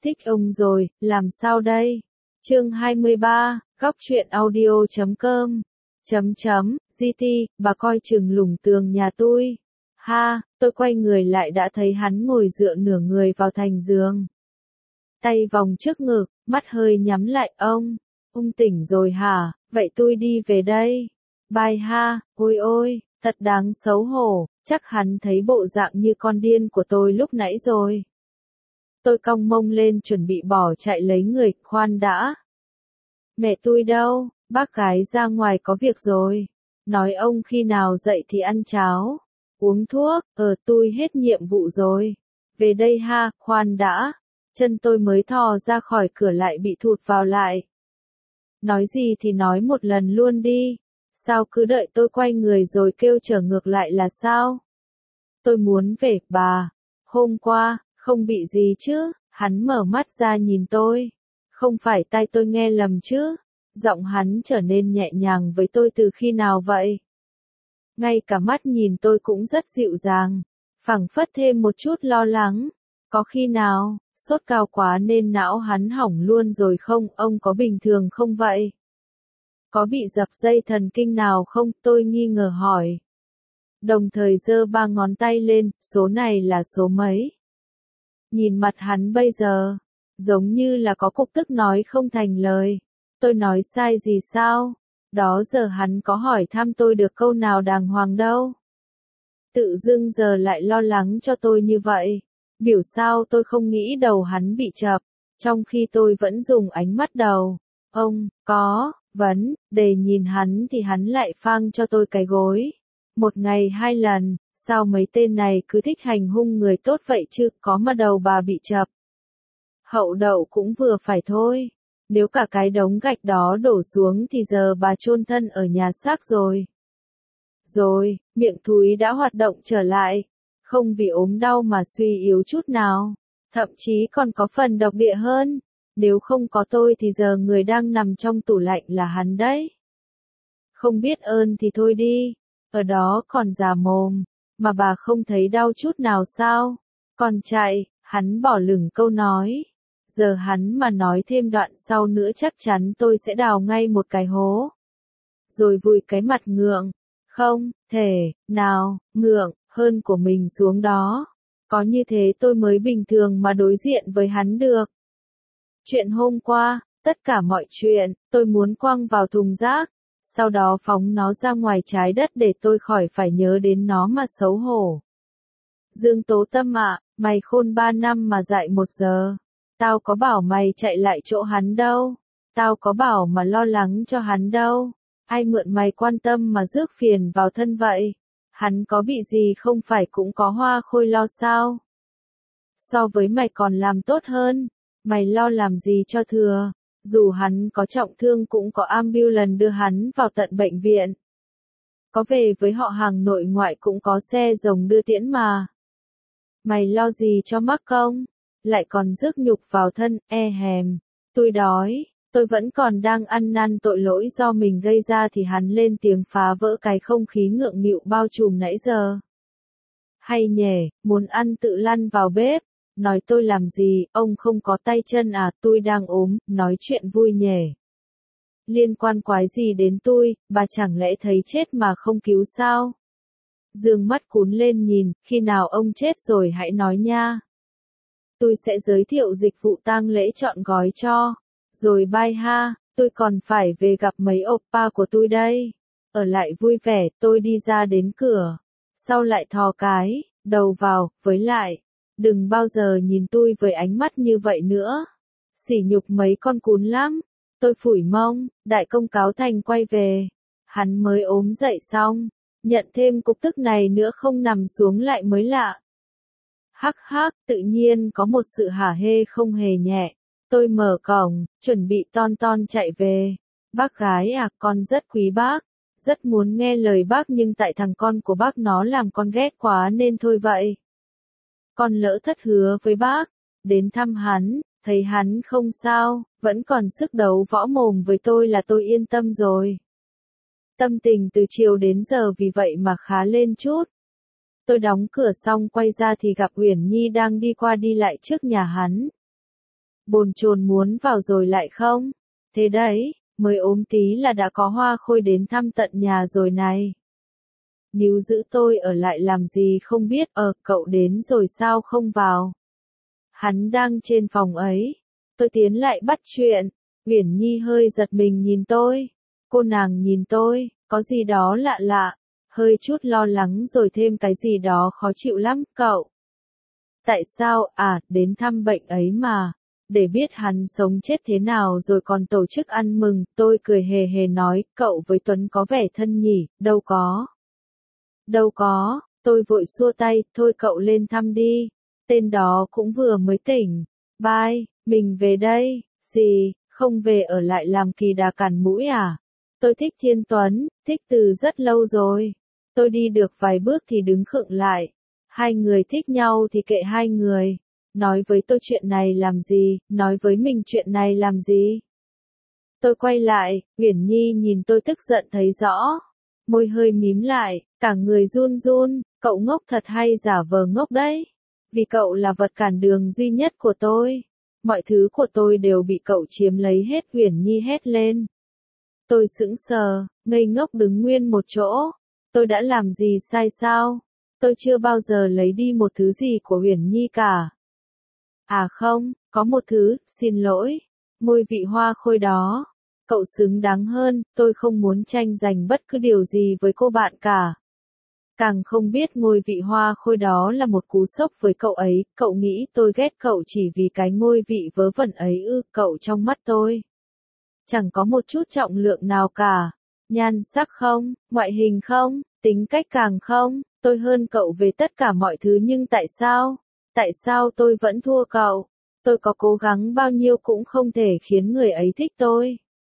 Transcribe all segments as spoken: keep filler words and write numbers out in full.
Thích ông rồi, làm sao đây? Chương hai mươi ba, góc truyện audio chấm com. Chấm chấm, giê tê, bà coi chừng lủng tường nhà tôi. Ha, tôi quay người lại đã thấy hắn ngồi dựa nửa người vào thành giường. Tay vòng trước ngực, mắt hơi nhắm lại. Ông, ông tỉnh rồi hả? Vậy tôi đi về đây. Bye ha, ôi ôi, thật đáng xấu hổ, chắc hắn thấy bộ dạng như con điên của tôi lúc nãy rồi. Tôi cong mông lên chuẩn bị bỏ chạy lấy người. Khoan đã. Mẹ tôi đâu? Bác gái ra ngoài có việc rồi. Nói ông khi nào dậy thì ăn cháo, uống thuốc. Ờ tôi hết nhiệm vụ rồi. Về đây ha. Khoan đã. Chân tôi mới thò ra khỏi cửa lại bị thụt vào lại. Nói gì thì nói một lần luôn đi. Sao cứ đợi tôi quay người rồi kêu trở ngược lại là sao? Tôi muốn về, bà. Hôm qua, không bị gì chứ? Hắn mở mắt ra nhìn tôi. Không phải tai tôi nghe lầm chứ? Giọng hắn trở nên nhẹ nhàng với tôi từ khi nào vậy? Ngay cả mắt nhìn tôi cũng rất dịu dàng. Phảng phất thêm một chút lo lắng. Có khi nào, sốt cao quá nên não hắn hỏng luôn rồi không? Ông có bình thường không vậy? Có bị dập dây thần kinh nào không? Tôi nghi ngờ hỏi. Đồng thời giơ ba ngón tay lên, số này là số mấy? Nhìn mặt hắn bây giờ, giống như là có cục tức nói không thành lời. Tôi nói sai gì sao? Đó giờ hắn có hỏi thăm tôi được câu nào đàng hoàng đâu. Tự dưng giờ lại lo lắng cho tôi như vậy. Biểu sao tôi không nghĩ đầu hắn bị chập, trong khi tôi vẫn dùng ánh mắt đầu. Ông, có, vấn, đề nhìn hắn thì hắn lại phang cho tôi cái gối. Một ngày hai lần, sao mấy tên này cứ thích hành hung người tốt vậy chứ, có mà đầu bà bị chập. Hậu đậu cũng vừa phải thôi. Nếu cả cái đống gạch đó đổ xuống thì giờ bà chôn thân ở nhà xác rồi. Rồi, miệng thúi đã hoạt động trở lại. Không vì ốm đau mà suy yếu chút nào. Thậm chí còn có phần độc địa hơn. Nếu không có tôi thì giờ người đang nằm trong tủ lạnh là hắn đấy. Không biết ơn thì thôi đi. Ở đó còn già mồm. Mà bà không thấy đau chút nào sao? Còn chạy, hắn bỏ lửng câu nói. Giờ hắn mà nói thêm đoạn sau nữa chắc chắn tôi sẽ đào ngay một cái hố. Rồi vùi cái mặt ngượng. Không, thể, nào, ngượng, hơn của mình xuống đó. Có như thế tôi mới bình thường mà đối diện với hắn được. Chuyện hôm qua, tất cả mọi chuyện, tôi muốn quăng vào thùng rác. Sau đó phóng nó ra ngoài trái đất để tôi khỏi phải nhớ đến nó mà xấu hổ. Dương Tố Tâm ạ, mày khôn ba năm mà dạy một giờ. Tao có bảo mày chạy lại chỗ hắn đâu. Tao có bảo mà lo lắng cho hắn đâu. Ai mượn mày quan tâm mà rước phiền vào thân vậy? Hắn có bị gì không phải cũng có hoa khôi lo sao? So với mày còn làm tốt hơn. Mày lo làm gì cho thừa? Dù hắn có trọng thương cũng có ambulance đưa hắn vào tận bệnh viện. Có về với họ hàng nội ngoại cũng có xe rồng đưa tiễn mà. Mày lo gì cho mắc công? Lại còn rước nhục vào thân, e hèm. Tôi đói, tôi vẫn còn đang ăn năn tội lỗi do mình gây ra thì hắn lên tiếng phá vỡ cái không khí ngượng nghịu bao trùm nãy giờ. Hay nhỉ, muốn ăn tự lăn vào bếp. Nói tôi làm gì, ông không có tay chân à, tôi đang ốm, nói chuyện vui nhỉ. Liên quan quái gì đến tôi, bà chẳng lẽ thấy chết mà không cứu sao? Dương mắt cún lên nhìn, khi nào ông chết rồi hãy nói nha. Tôi sẽ giới thiệu dịch vụ tang lễ trọn gói cho. Rồi bye ha, tôi còn phải về gặp mấy oppa của tôi đây. Ở lại vui vẻ, tôi đi ra đến cửa. Sau lại thò cái, đầu vào, với lại. Đừng bao giờ nhìn tôi với ánh mắt như vậy nữa. Sỉ nhục mấy con cún lắm. Tôi phủi mông, đại công cáo thành quay về. Hắn mới ốm dậy xong. Nhận thêm cục tức này nữa không nằm xuống lại mới lạ. Hắc hắc, tự nhiên có một sự hả hê không hề nhẹ. Tôi mở cổng, chuẩn bị ton ton chạy về. Bác gái à, con rất quý bác. Rất muốn nghe lời bác nhưng tại thằng con của bác nó làm con ghét quá nên thôi vậy. Con lỡ thất hứa với bác. Đến thăm hắn, thấy hắn không sao, vẫn còn sức đấu võ mồm với tôi là tôi yên tâm rồi. Tâm tình từ chiều đến giờ vì vậy mà khá lên chút. Tôi đóng cửa xong quay ra thì gặp Uyển Nhi đang đi qua đi lại trước nhà hắn. bồn chồn muốn vào rồi lại không. Thế đấy, mới ốm tí là đã có Hoa Khôi đến thăm tận nhà rồi này. Níu giữ tôi ở lại làm gì không biết, ờ, cậu đến rồi sao không vào? Hắn đang trên phòng ấy. Tôi tiến lại bắt chuyện. Uyển Nhi hơi giật mình nhìn tôi. Cô nàng nhìn tôi, có gì đó lạ lạ, hơi chút lo lắng rồi thêm cái gì đó khó chịu lắm, cậu. Tại sao, à, đến thăm bệnh ấy mà. Để biết hắn sống chết thế nào rồi còn tổ chức ăn mừng, tôi cười hề hề nói, cậu với Tuấn có vẻ thân nhỉ, đâu có. Đâu có, tôi vội xua tay, thôi cậu lên thăm đi. Tên đó cũng vừa mới tỉnh. Bye, mình về đây. Gì, không về ở lại làm kỳ đà cản mũi à? Tôi thích Thiên Tuấn, thích từ rất lâu rồi. Tôi đi được vài bước thì đứng khựng lại. Hai người thích nhau thì kệ hai người. Nói với tôi chuyện này làm gì, nói với mình chuyện này làm gì. Tôi quay lại, Uyển Nhi nhìn tôi tức giận thấy rõ. Môi hơi mím lại, cả người run run, cậu ngốc thật hay giả vờ ngốc đấy. Vì cậu là vật cản đường duy nhất của tôi. Mọi thứ của tôi đều bị cậu chiếm lấy hết, Uyển Nhi hét lên. Tôi sững sờ, ngây ngốc đứng nguyên một chỗ. Tôi đã làm gì sai sao? Tôi chưa bao giờ lấy đi một thứ gì của Uyển Nhi cả. À không, có một thứ, xin lỗi. Ngôi vị Hoa Khôi đó. Cậu xứng đáng hơn, tôi không muốn tranh giành bất cứ điều gì với cô bạn cả. Càng không biết ngôi vị Hoa Khôi đó là một cú sốc với cậu ấy, cậu nghĩ tôi ghét cậu chỉ vì cái ngôi vị vớ vẩn ấy ư, cậu trong mắt tôi. Chẳng có một chút trọng lượng nào cả. Nhan sắc không, ngoại hình không, tính cách càng không, tôi hơn cậu về tất cả mọi thứ nhưng tại sao? Tại sao tôi vẫn thua cậu? Tôi có cố gắng bao nhiêu cũng không thể khiến người ấy thích tôi.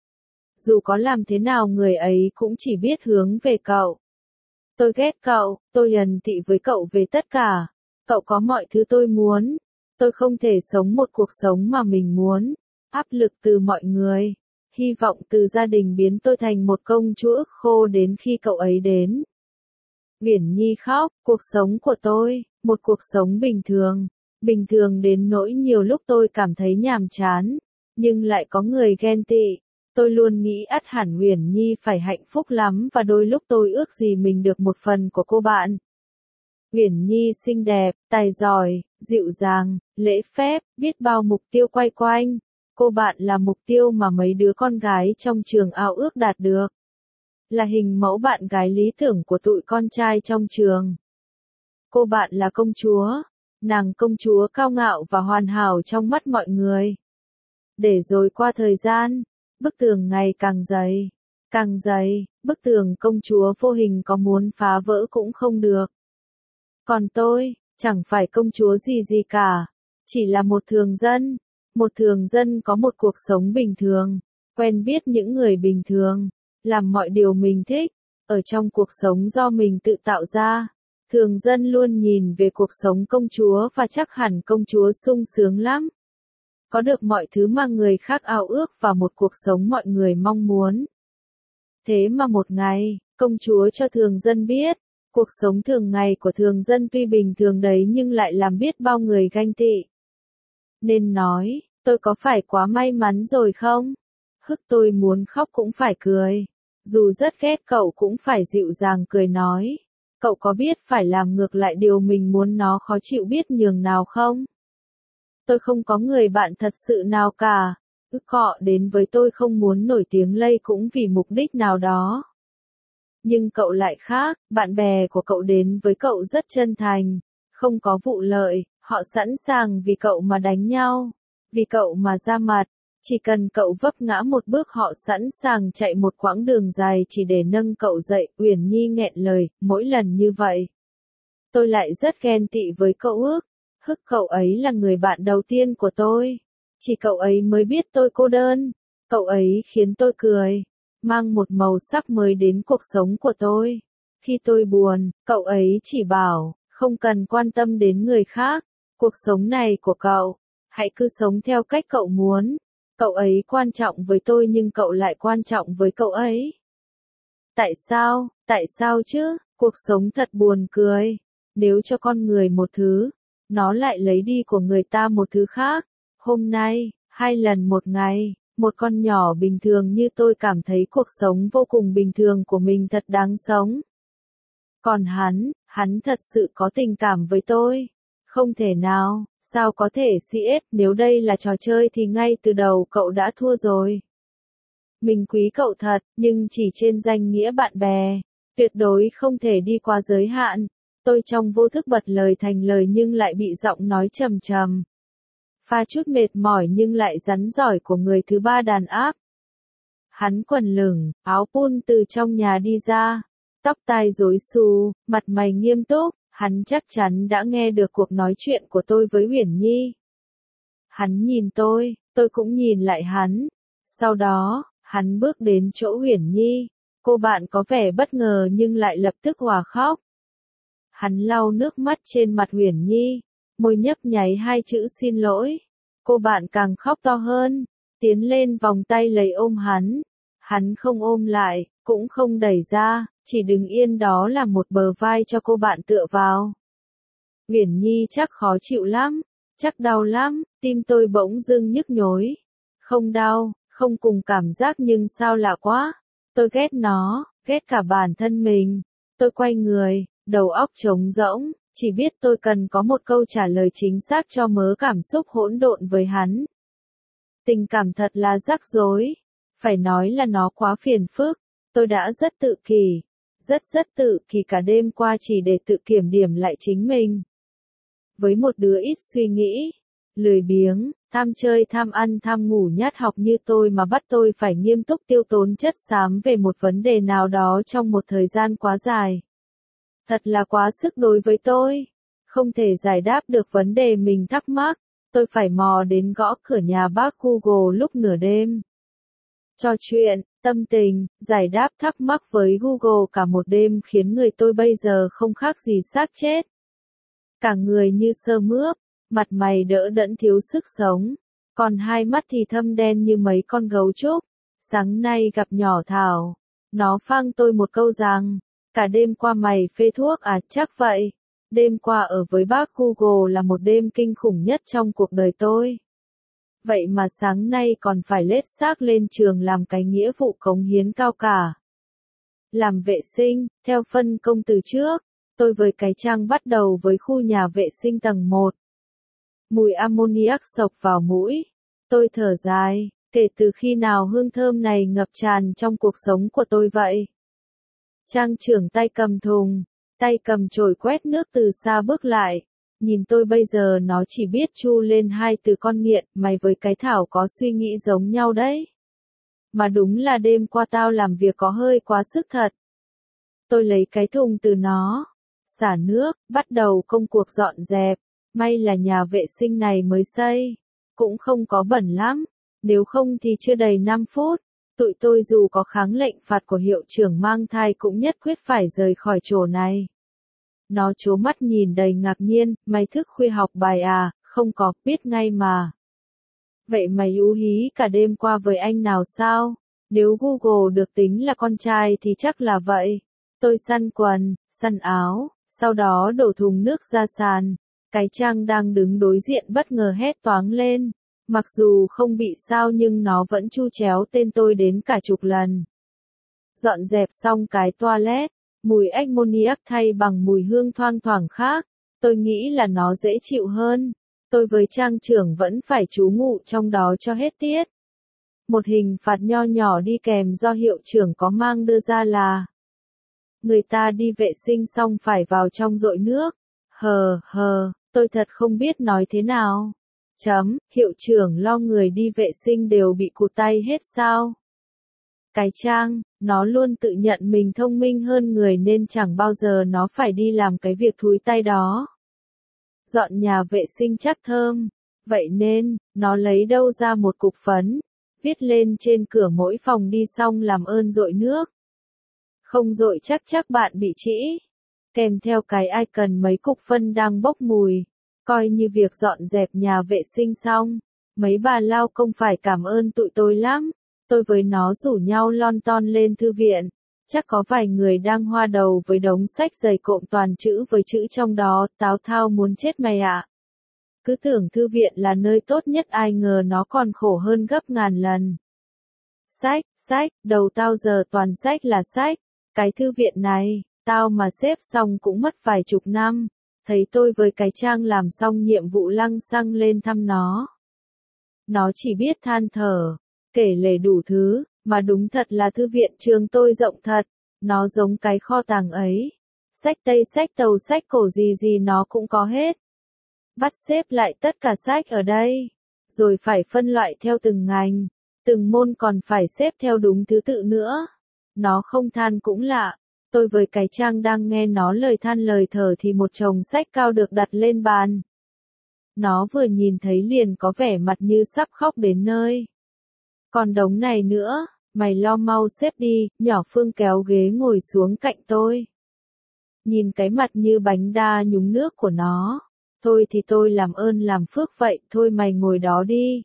Dù có làm thế nào người ấy cũng chỉ biết hướng về cậu. Tôi ghét cậu, tôi ẩn tị với cậu về tất cả. Cậu có mọi thứ tôi muốn. Tôi không thể sống một cuộc sống mà mình muốn. Áp lực từ mọi người. Hy vọng từ gia đình biến tôi thành một công chúa ức khô đến khi cậu ấy đến. Uyển Nhi khóc, cuộc sống của tôi, một cuộc sống bình thường. Bình thường đến nỗi nhiều lúc tôi cảm thấy nhàm chán. Nhưng lại có người ghen tị. Tôi luôn nghĩ ắt hẳn Uyển Nhi phải hạnh phúc lắm và đôi lúc tôi ước gì mình được một phần của cô bạn. Uyển Nhi xinh đẹp, tài giỏi, dịu dàng, lễ phép, biết bao mục tiêu quay quanh. Cô bạn là mục tiêu mà mấy đứa con gái trong trường ao ước đạt được. Là hình mẫu bạn gái lý tưởng của tụi con trai trong trường. Cô bạn là công chúa. Nàng công chúa cao ngạo và hoàn hảo trong mắt mọi người. Để rồi qua thời gian, bức tường ngày càng dày, càng dày, bức tường công chúa vô hình có muốn phá vỡ cũng không được. Còn tôi, chẳng phải công chúa gì gì cả, chỉ là một thường dân, một thường dân có một cuộc sống bình thường, quen biết những người bình thường, làm mọi điều mình thích, ở trong cuộc sống do mình tự tạo ra. Thường dân luôn nhìn về cuộc sống công chúa và chắc hẳn công chúa sung sướng lắm. Có được mọi thứ mà người khác ao ước và một cuộc sống mọi người mong muốn. Thế mà một ngày, công chúa cho thường dân biết, cuộc sống thường ngày của thường dân tuy bình thường đấy nhưng lại làm biết bao người ganh tị. Nên nói, tôi có phải quá may mắn rồi không? Hức tôi muốn khóc cũng phải cười. Dù rất ghét cậu cũng phải dịu dàng cười nói. Cậu có biết phải làm ngược lại điều mình muốn nó khó chịu biết nhường nào không? Tôi không có người bạn thật sự nào cả. Ức họ đến với tôi không muốn nổi tiếng lây cũng vì mục đích nào đó. Nhưng cậu lại khác, bạn bè của cậu đến với cậu rất chân thành, không có vụ lợi, họ sẵn sàng vì cậu mà đánh nhau, vì cậu mà ra mặt. Chỉ cần cậu vấp ngã một bước họ sẵn sàng chạy một quãng đường dài chỉ để nâng cậu dậy. Uyển Nhi nghẹn lời, mỗi lần như vậy. Tôi lại rất ghen tị với cậu ước. Hức cậu ấy là người bạn đầu tiên của tôi. Chỉ cậu ấy mới biết tôi cô đơn. Cậu ấy khiến tôi cười. Mang một màu sắc mới đến cuộc sống của tôi. Khi tôi buồn, cậu ấy chỉ bảo, không cần quan tâm đến người khác. Cuộc sống này của cậu, hãy cứ sống theo cách cậu muốn. Cậu ấy quan trọng với tôi nhưng cậu lại quan trọng với cậu ấy. Tại sao, tại sao chứ, cuộc sống thật buồn cười. Nếu cho con người một thứ, nó lại lấy đi của người ta một thứ khác. Hôm nay, Hai lần một ngày, một con nhỏ bình thường như tôi cảm thấy cuộc sống vô cùng bình thường của mình thật đáng sống. Còn hắn, hắn thật sự có tình cảm với tôi. Không thể nào, sao có thể xê ép, nếu đây là trò chơi thì ngay từ đầu cậu đã thua rồi. Mình quý cậu thật, nhưng chỉ trên danh nghĩa bạn bè, tuyệt đối không thể đi qua giới hạn. Tôi trong vô thức bật lời thành lời nhưng lại bị giọng nói trầm trầm. Pha chút mệt mỏi nhưng lại rắn giỏi của người thứ ba đàn áp. Hắn quần lửng, áo pun từ trong nhà đi ra, tóc tai rối xù, mặt mày nghiêm túc, hắn chắc chắn đã nghe được cuộc nói chuyện của tôi với Uyển Nhi. Hắn nhìn tôi, tôi cũng nhìn lại hắn. Sau đó, hắn bước đến chỗ Uyển Nhi, cô bạn có vẻ bất ngờ nhưng lại lập tức òa khóc. Hắn lau nước mắt trên mặt Uyển Nhi, môi nhấp nháy hai chữ xin lỗi. Cô bạn càng khóc to hơn, tiến lên vòng tay lấy ôm hắn. Hắn không ôm lại, cũng không đẩy ra, chỉ đứng yên đó là một bờ vai cho cô bạn tựa vào. Uyển Nhi chắc khó chịu lắm, chắc đau lắm, tim tôi bỗng dưng nhức nhối. Không đau, không cùng cảm giác nhưng sao lạ quá. Tôi ghét nó, ghét cả bản thân mình. Tôi quay người, đầu óc trống rỗng, chỉ biết tôi cần có một câu trả lời chính xác cho mớ cảm xúc hỗn độn với hắn. Tình cảm thật là rắc rối. Phải nói là nó quá phiền phức. Tôi đã rất tự kỷ, rất rất tự kỷ cả đêm qua chỉ để tự kiểm điểm lại chính mình. Với một đứa ít suy nghĩ, lười biếng, tham chơi tham ăn tham ngủ nhát học như tôi mà bắt tôi phải nghiêm túc tiêu tốn chất xám về một vấn đề nào đó trong một thời gian quá dài. Thật là quá sức đối với tôi. Không thể giải đáp được vấn đề mình thắc mắc, tôi phải mò đến gõ cửa nhà bác Google lúc nửa đêm. Trò chuyện, tâm tình, giải đáp thắc mắc với Google cả một đêm khiến người tôi bây giờ không khác gì xác chết. Cả người như sơ mướp, mặt mày đỡ đẫn thiếu sức sống, còn hai mắt thì thâm đen như mấy con gấu trúc. Sáng nay gặp nhỏ Thảo, nó phang tôi một câu rằng, cả đêm qua mày phê thuốc à? Chắc vậy. Đêm qua ở với bác Google là một đêm kinh khủng nhất trong cuộc đời tôi. Vậy mà sáng nay còn phải lết xác lên trường làm cái nghĩa vụ cống hiến cao cả. Làm vệ sinh, theo phân công từ trước, tôi với cái trang bắt đầu với khu nhà vệ sinh tầng một. Mùi ammoniac sộc vào mũi. Tôi thở dài, kể từ khi nào hương thơm này ngập tràn trong cuộc sống của tôi vậy? Trang trưởng tay cầm thùng, tay cầm chổi quét nước từ xa bước lại. Nhìn tôi bây giờ nó chỉ biết chu lên hai từ con nghiện, mày với cái Thảo có suy nghĩ giống nhau đấy. Mà đúng là đêm qua tao làm việc có hơi quá sức thật. Tôi lấy cái thùng từ nó, xả nước, bắt đầu công cuộc dọn dẹp. May là nhà vệ sinh này mới xây, cũng không có bẩn lắm, nếu không thì chưa đầy năm phút. Tụi tôi dù có kháng lệnh phạt của hiệu trưởng mang thai cũng nhất quyết phải rời khỏi chỗ này. Nó trố mắt nhìn đầy ngạc nhiên, mày thức khuya học bài à? Không có, biết ngay mà. Vậy mày ú hí cả đêm qua với anh nào sao? Nếu Google được tính là con trai thì chắc là vậy. Tôi săn quần, săn áo, sau đó đổ thùng nước ra sàn. Cái Trang đang đứng đối diện bất ngờ hét toáng lên. Mặc dù không bị sao nhưng nó vẫn chu chéo tên tôi đến cả chục lần. Dọn dẹp xong cái toilet, mùi ammoniac thay bằng mùi hương thoang thoảng khác, tôi nghĩ là nó dễ chịu hơn. Tôi với Trang trưởng vẫn phải trú ngụ trong đó cho hết tiết. Một hình phạt nho nhỏ đi kèm do hiệu trưởng có mang đưa ra là người ta đi vệ sinh xong phải vào trong dội nước. Hờ hờ, tôi thật không biết nói thế nào. Chấm, hiệu trưởng lo người đi vệ sinh đều bị cụt tay hết sao? Cái Trang, nó luôn tự nhận mình thông minh hơn người nên chẳng bao giờ nó phải đi làm cái việc thúi tay đó. Dọn nhà vệ sinh chắc thơm, vậy nên, nó lấy đâu ra một cục phấn, viết lên trên cửa mỗi phòng đi xong làm ơn dội nước. Không dội chắc chắc bạn bị trĩ. Kèm theo cái icon mấy cục phân đang bốc mùi. Coi như việc dọn dẹp nhà vệ sinh xong, mấy bà lao công phải cảm ơn tụi tôi lắm. Tôi với nó rủ nhau lon ton lên thư viện. Chắc có vài người đang hoa đầu với đống sách dày cộm toàn chữ với chữ trong đó, táo thao muốn chết mày ạ. Cứ tưởng thư viện là nơi tốt nhất, ai ngờ nó còn khổ hơn gấp ngàn lần. Sách, sách, đầu tao giờ toàn sách là sách. Cái thư viện này, tao mà xếp xong cũng mất vài chục năm. Thấy tôi với cái trang làm xong nhiệm vụ lăng xăng lên thăm nó. Nó chỉ biết than thở, kể lể đủ thứ, mà đúng thật là thư viện trường tôi rộng thật. Nó giống cái kho tàng ấy. Sách Tây, sách Tàu, sách cổ gì gì nó cũng có hết. Bắt xếp lại tất cả sách ở đây. Rồi phải phân loại theo từng ngành. Từng môn còn phải xếp theo đúng thứ tự nữa. Nó không than cũng lạ. Tôi với cái trang đang nghe nó lời than lời thở thì một chồng sách cao được đặt lên bàn. Nó vừa nhìn thấy liền có vẻ mặt như sắp khóc đến nơi. Còn đống này nữa, mày lo mau xếp đi. Nhỏ Phương kéo ghế ngồi xuống cạnh tôi. Nhìn cái mặt như bánh đa nhúng nước của nó. Thôi thì tôi làm ơn làm phước vậy, thôi mày ngồi đó đi.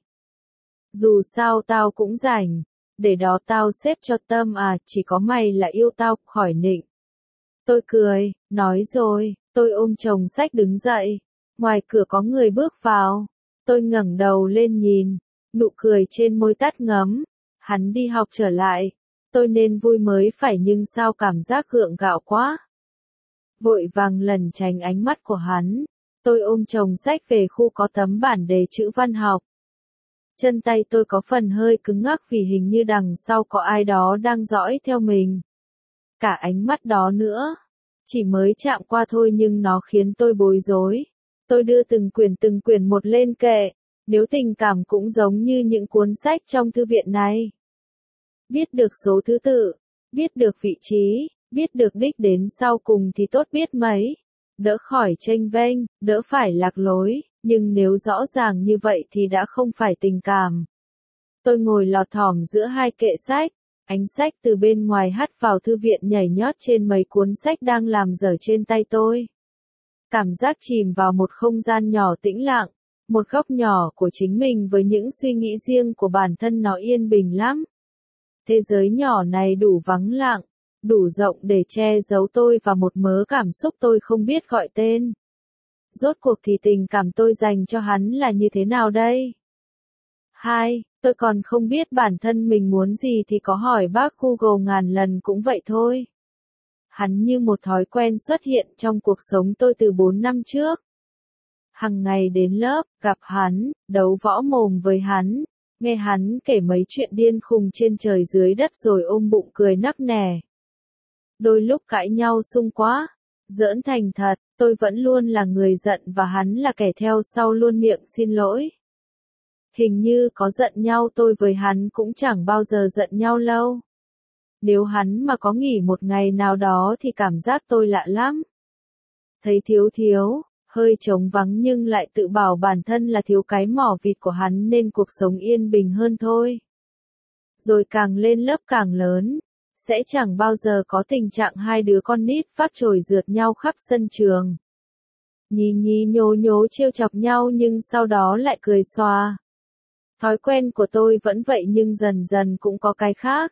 Dù sao tao cũng rảnh, để đó tao xếp cho tâm à, chỉ có mày là yêu tao, khỏi nịnh. Tôi cười, nói rồi, tôi ôm chồng sách đứng dậy. Ngoài cửa có người bước vào. Tôi ngẩng đầu lên nhìn, nụ cười trên môi tắt ngấm. Hắn đi học trở lại. Tôi nên vui mới phải nhưng sao cảm giác gượng gạo quá. Vội vàng lẩn tránh ánh mắt của hắn. Tôi ôm chồng sách về khu có tấm bản đề chữ văn học. Chân tay tôi có phần hơi cứng ngắc vì hình như đằng sau có ai đó đang dõi theo mình. Cả ánh mắt đó nữa. Chỉ mới chạm qua thôi nhưng nó khiến tôi bối rối. Tôi đưa từng quyển từng quyển một lên kệ. Nếu tình cảm cũng giống như những cuốn sách trong thư viện này. Biết được số thứ tự, biết được vị trí, biết được đích đến sau cùng thì tốt biết mấy. Đỡ khỏi chênh vênh, đỡ phải lạc lối, nhưng nếu rõ ràng như vậy thì đã không phải tình cảm. Tôi ngồi lọt thỏm giữa hai kệ sách, ánh sách từ bên ngoài hắt vào thư viện nhảy nhót trên mấy cuốn sách đang làm dở trên tay tôi. Cảm giác chìm vào một không gian nhỏ tĩnh lặng, một góc nhỏ của chính mình với những suy nghĩ riêng của bản thân nó yên bình lắm. Thế giới nhỏ này đủ vắng lặng, đủ rộng để che giấu tôi và một mớ cảm xúc tôi không biết gọi tên. Rốt cuộc thì tình cảm tôi dành cho hắn là như thế nào đây? Hai, tôi còn không biết bản thân mình muốn gì thì có hỏi bác Google ngàn lần cũng vậy thôi. Hắn như một thói quen xuất hiện trong cuộc sống tôi từ bốn năm trước. Hằng ngày đến lớp, gặp hắn, đấu võ mồm với hắn, nghe hắn kể mấy chuyện điên khùng trên trời dưới đất rồi ôm bụng cười nắc nẻ. Đôi lúc cãi nhau sung quá, giỡn thành thật, tôi vẫn luôn là người giận và hắn là kẻ theo sau luôn miệng xin lỗi. Hình như có giận nhau tôi với hắn cũng chẳng bao giờ giận nhau lâu. Nếu hắn mà có nghỉ một ngày nào đó thì cảm giác tôi lạ lắm. Thấy thiếu thiếu, hơi trống vắng nhưng lại tự bảo bản thân là thiếu cái mỏ vịt của hắn nên cuộc sống yên bình hơn thôi. Rồi càng lên lớp càng lớn, sẽ chẳng bao giờ có tình trạng hai đứa con nít vác chổi rượt nhau khắp sân trường. Nhí nhí nhố nhố trêu chọc nhau nhưng sau đó lại cười xòa. Thói quen của tôi vẫn vậy nhưng dần dần cũng có cái khác.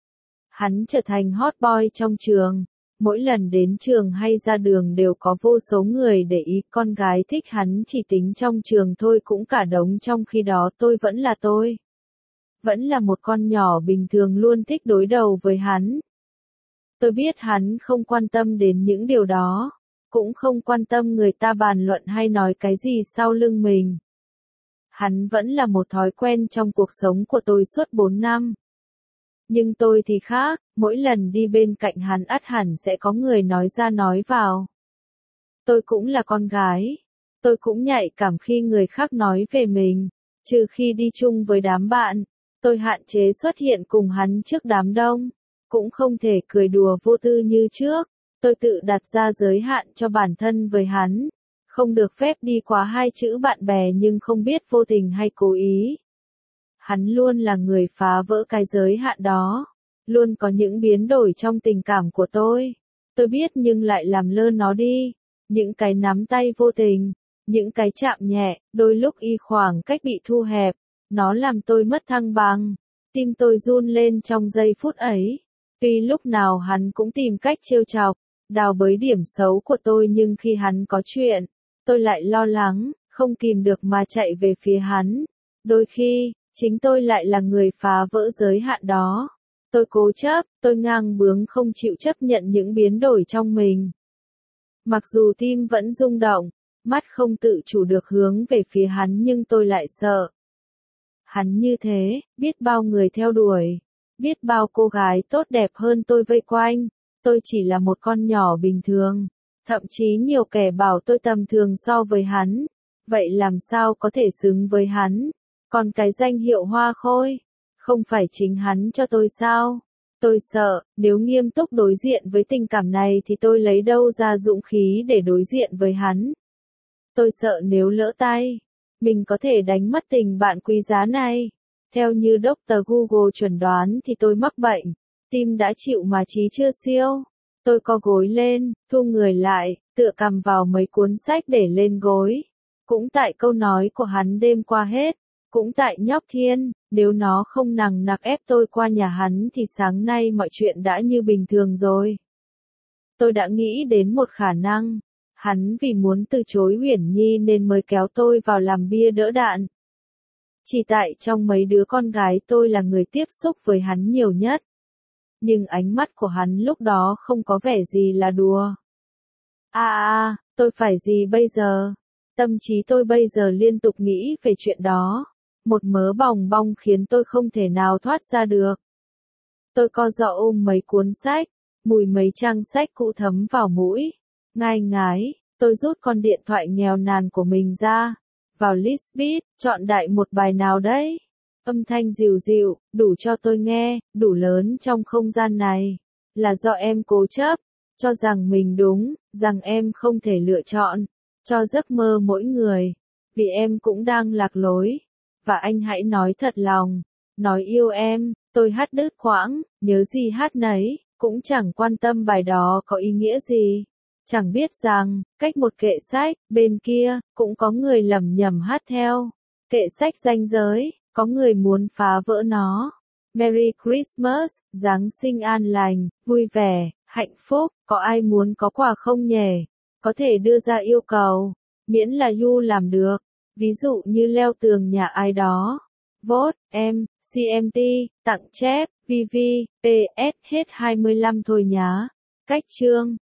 Hắn trở thành hot boy trong trường. Mỗi lần đến trường hay ra đường đều có vô số người để ý, con gái thích hắn chỉ tính trong trường thôi cũng cả đống, trong khi đó tôi vẫn là tôi. Vẫn là một con nhỏ bình thường luôn thích đối đầu với hắn. Tôi biết hắn không quan tâm đến những điều đó, cũng không quan tâm người ta bàn luận hay nói cái gì sau lưng mình. Hắn vẫn là một thói quen trong cuộc sống của tôi suốt bốn năm. Nhưng tôi thì khác, mỗi lần đi bên cạnh hắn ắt hẳn sẽ có người nói ra nói vào. Tôi cũng là con gái. Tôi cũng nhạy cảm khi người khác nói về mình, trừ khi đi chung với đám bạn. Tôi hạn chế xuất hiện cùng hắn trước đám đông, cũng không thể cười đùa vô tư như trước. Tôi tự đặt ra giới hạn cho bản thân với hắn, không được phép đi quá hai chữ bạn bè nhưng không biết vô tình hay cố ý. Hắn luôn là người phá vỡ cái giới hạn đó, luôn có những biến đổi trong tình cảm của tôi. Tôi biết nhưng lại làm lơ nó đi, những cái nắm tay vô tình, những cái chạm nhẹ, đôi lúc y khoảng cách bị thu hẹp, nó làm tôi mất thăng bằng, tim tôi run lên trong giây phút ấy. Vì lúc nào hắn cũng tìm cách trêu chọc, đào bới điểm xấu của tôi nhưng khi hắn có chuyện, tôi lại lo lắng, không kìm được mà chạy về phía hắn. Đôi khi, chính tôi lại là người phá vỡ giới hạn đó. Tôi cố chấp, tôi ngang bướng không chịu chấp nhận những biến đổi trong mình. Mặc dù tim vẫn rung động, mắt không tự chủ được hướng về phía hắn nhưng tôi lại sợ. Hắn như thế, biết bao người theo đuổi, biết bao cô gái tốt đẹp hơn tôi vây quanh, tôi chỉ là một con nhỏ bình thường, thậm chí nhiều kẻ bảo tôi tầm thường so với hắn, vậy làm sao có thể xứng với hắn, còn cái danh hiệu hoa khôi, không phải chính hắn cho tôi sao? Tôi sợ, nếu nghiêm túc đối diện với tình cảm này thì tôi lấy đâu ra dũng khí để đối diện với hắn. Tôi sợ nếu lỡ tay, mình có thể đánh mất tình bạn quý giá này. Theo như doctor Google chuẩn đoán thì tôi mắc bệnh, tim đã chịu mà trí chưa siêu. Tôi co gối lên, thu người lại, tựa cằm vào mấy cuốn sách để lên gối. Cũng tại câu nói của hắn đêm qua hết, cũng tại nhóc Thiên, nếu nó không nằng nặc ép tôi qua nhà hắn thì sáng nay mọi chuyện đã như bình thường rồi. Tôi đã nghĩ đến một khả năng. Hắn vì muốn từ chối Uyển Nhi nên mới kéo tôi vào làm bia đỡ đạn. Chỉ tại trong mấy đứa con gái tôi là người tiếp xúc với hắn nhiều nhất. Nhưng ánh mắt của hắn lúc đó không có vẻ gì là đùa. À à, tôi phải gì bây giờ? Tâm trí tôi bây giờ liên tục nghĩ về chuyện đó. Một mớ bòng bong khiến tôi không thể nào thoát ra được. Tôi co giò ôm mấy cuốn sách, mùi mấy trang sách cũ thấm vào mũi. Ngai ngái, tôi rút con điện thoại nghèo nàn của mình ra. Vào list beat, chọn đại một bài nào đấy. Âm thanh dịu dịu, đủ cho tôi nghe, đủ lớn trong không gian này. Là do em cố chấp, cho rằng mình đúng, rằng em không thể lựa chọn. Cho giấc mơ mỗi người. Vì em cũng đang lạc lối. Và anh hãy nói thật lòng. Nói yêu em, tôi hát đứt quãng, nhớ gì hát nấy, cũng chẳng quan tâm bài đó có ý nghĩa gì. Chẳng biết rằng, cách một kệ sách, bên kia, cũng có người lầm nhầm hát theo. Kệ sách ranh giới, có người muốn phá vỡ nó. Merry Christmas, Giáng sinh an lành, vui vẻ, hạnh phúc, có ai muốn có quà không nhỉ? Có thể đưa ra yêu cầu, miễn là You làm được. Ví dụ như leo tường nhà ai đó. Vote, em, xê em tê, tặng chép, vê vê, pê ét hết hai mươi lăm thôi nhá. Cách chương